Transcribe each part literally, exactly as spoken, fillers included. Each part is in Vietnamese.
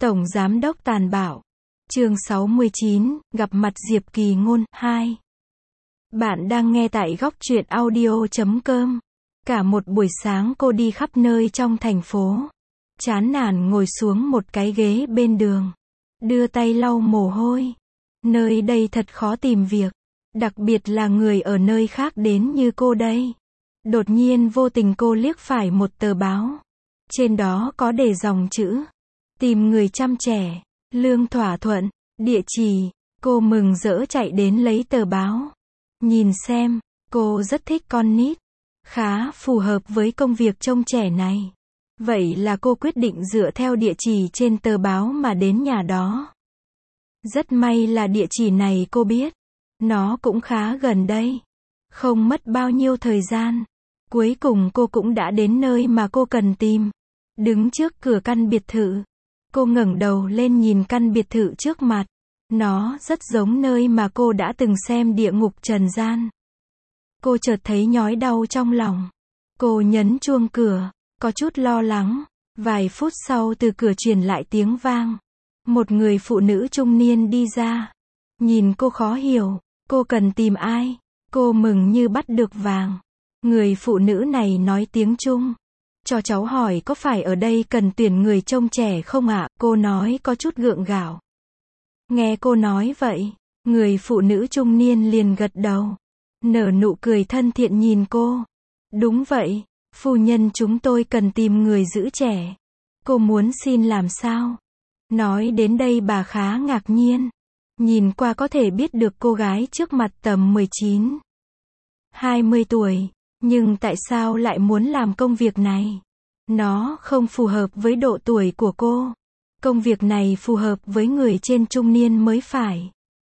Tổng Giám đốc tàn bạo. Chương sáu mươi chín, gặp mặt Diệp Kỳ Ngôn, hai. Bạn đang nghe tại góc truyện audio chấm com. Cả một buổi sáng cô đi khắp nơi trong thành phố. Chán nản ngồi xuống một cái ghế bên đường. Đưa tay lau mồ hôi. Nơi đây thật khó tìm việc. Đặc biệt là người ở nơi khác đến như cô đây. Đột nhiên vô tình cô liếc phải một tờ báo. Trên đó có đề dòng chữ. Tìm người chăm trẻ. Lương thỏa thuận. Địa chỉ. Cô mừng rỡ chạy đến lấy tờ báo. Nhìn xem. Cô rất thích con nít. Khá phù hợp với công việc trông trẻ này. Vậy là cô quyết định dựa theo địa chỉ trên tờ báo mà đến nhà đó. Rất may là địa chỉ này cô biết. Nó cũng khá gần đây. Không mất bao nhiêu thời gian. Cuối cùng cô cũng đã đến nơi mà cô cần tìm. Đứng trước cửa căn biệt thự. Cô ngẩng đầu lên nhìn căn biệt thự trước mặt. Nó rất giống nơi mà cô đã từng xem Địa ngục trần gian. Cô chợt thấy nhói đau trong lòng. Cô nhấn chuông cửa, có chút lo lắng. Vài phút sau từ cửa truyền lại tiếng vang. Một người phụ nữ trung niên đi ra. Nhìn cô khó hiểu, cô cần tìm ai? Cô mừng như bắt được vàng. Người phụ nữ này nói tiếng Trung. Cho cháu hỏi có phải ở đây cần tuyển người trông trẻ không ạ? Cô nói có chút gượng gạo. Nghe cô nói vậy, người phụ nữ trung niên liền gật đầu. Nở nụ cười thân thiện nhìn cô. Đúng vậy, phu nhân chúng tôi cần tìm người giữ trẻ. Cô muốn xin làm sao? Nói đến đây bà khá ngạc nhiên. Nhìn qua có thể biết được cô gái trước mặt tầm mười chín, hai mươi tuổi. Nhưng tại sao lại muốn làm công việc này? Nó không phù hợp với độ tuổi của cô. Công việc này phù hợp với người trên trung niên mới phải.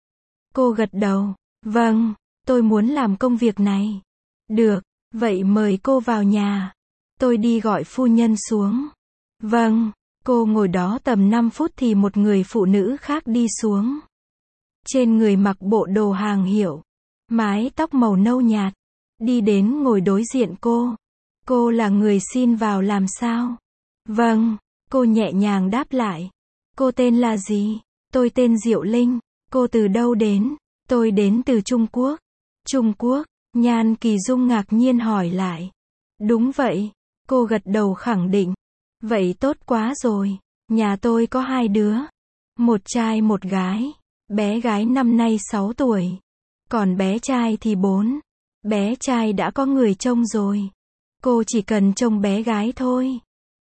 Cô gật đầu. Vâng, tôi muốn làm công việc này. Được, vậy mời cô vào nhà. Tôi đi gọi phu nhân xuống. Vâng, cô ngồi đó tầm năm phút thì một người phụ nữ khác đi xuống. Trên người mặc bộ đồ hàng hiệu. Mái tóc màu nâu nhạt. Đi đến ngồi đối diện cô. Cô là người xin vào làm sao? Vâng, cô nhẹ nhàng đáp lại. Cô tên là gì? Tôi tên Diệu Linh. Cô từ đâu đến? Tôi đến từ Trung Quốc. Trung Quốc? Nhan Kỳ Dung ngạc nhiên hỏi lại. Đúng vậy. Cô gật đầu khẳng định. Vậy tốt quá rồi. Nhà tôi có hai đứa. Một trai một gái. Bé gái năm nay sáu tuổi. Còn bé trai thì bốn. Bé trai đã có người trông rồi. Cô chỉ cần trông bé gái thôi.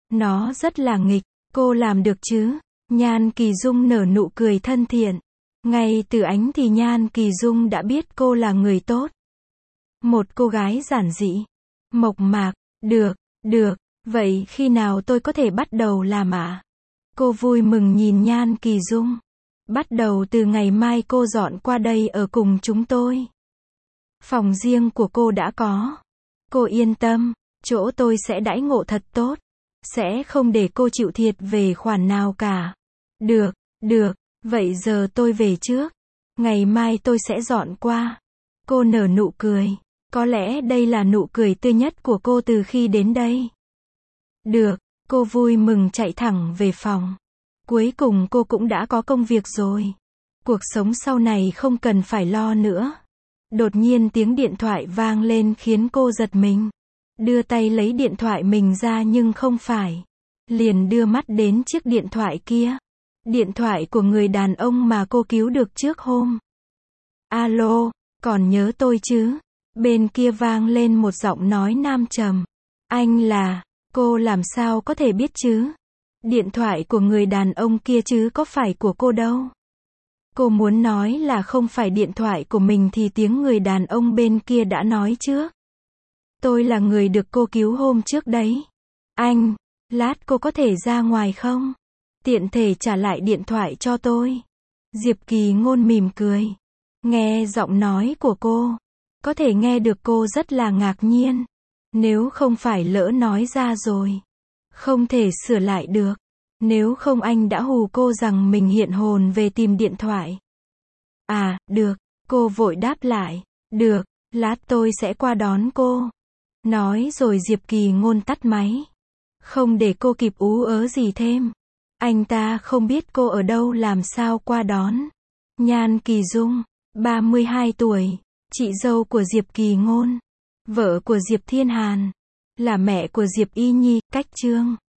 Nó rất là nghịch. Cô làm được chứ? Nhan Kỳ Dung nở nụ cười thân thiện. Ngay từ ánh thì Nhan Kỳ Dung đã biết cô là người tốt. Một cô gái giản dị. Mộc mạc. Được, được. Vậy khi nào tôi có thể bắt đầu làm ạ? À? Cô vui mừng nhìn Nhan Kỳ Dung. Bắt đầu từ ngày mai cô dọn qua đây ở cùng chúng tôi. Phòng riêng của cô đã có. Cô yên tâm, chỗ tôi sẽ đãi ngộ thật tốt. Sẽ không để cô chịu thiệt về khoản nào cả. Được, được, vậy giờ tôi về trước. Ngày mai tôi sẽ dọn qua. Cô nở nụ cười. Có lẽ đây là nụ cười tươi nhất của cô từ khi đến đây. Được, cô vui mừng chạy thẳng về phòng. Cuối cùng cô cũng đã có công việc rồi. Cuộc sống sau này không cần phải lo nữa. Đột nhiên tiếng điện thoại vang lên khiến cô giật mình. Đưa tay lấy điện thoại mình ra nhưng không phải. Liền đưa mắt đến chiếc điện thoại kia. Điện thoại của người đàn ông mà cô cứu được trước hôm. Alo, còn nhớ tôi chứ? Bên kia vang lên một giọng nói nam trầm. Anh là, cô làm sao có thể biết chứ? Điện thoại của người đàn ông kia chứ có phải của cô đâu. Cô muốn nói là không phải điện thoại của mình thì tiếng người đàn ông bên kia đã nói trước. Tôi là người được cô cứu hôm trước đấy. Anh, lát cô có thể ra ngoài không? Tiện thể trả lại điện thoại cho tôi. Diệp Kỳ Ngôn mỉm cười. Nghe giọng nói của cô. Có thể nghe được cô rất là ngạc nhiên. Nếu không phải lỡ nói ra rồi. Không thể sửa lại được. Nếu không anh đã hù cô rằng mình hiện hồn về tìm điện thoại. À, được. Cô vội đáp lại. Được, lát tôi sẽ qua đón cô. Nói rồi Diệp Kỳ Ngôn tắt máy. Không để cô kịp ú ớ gì thêm. Anh ta không biết cô ở đâu làm sao qua đón. Nhan Kỳ Dung, ba mươi hai tuổi, chị dâu của Diệp Kỳ Ngôn, vợ của Diệp Thiên Hàn, là mẹ của Diệp Y Nhi, cách chương.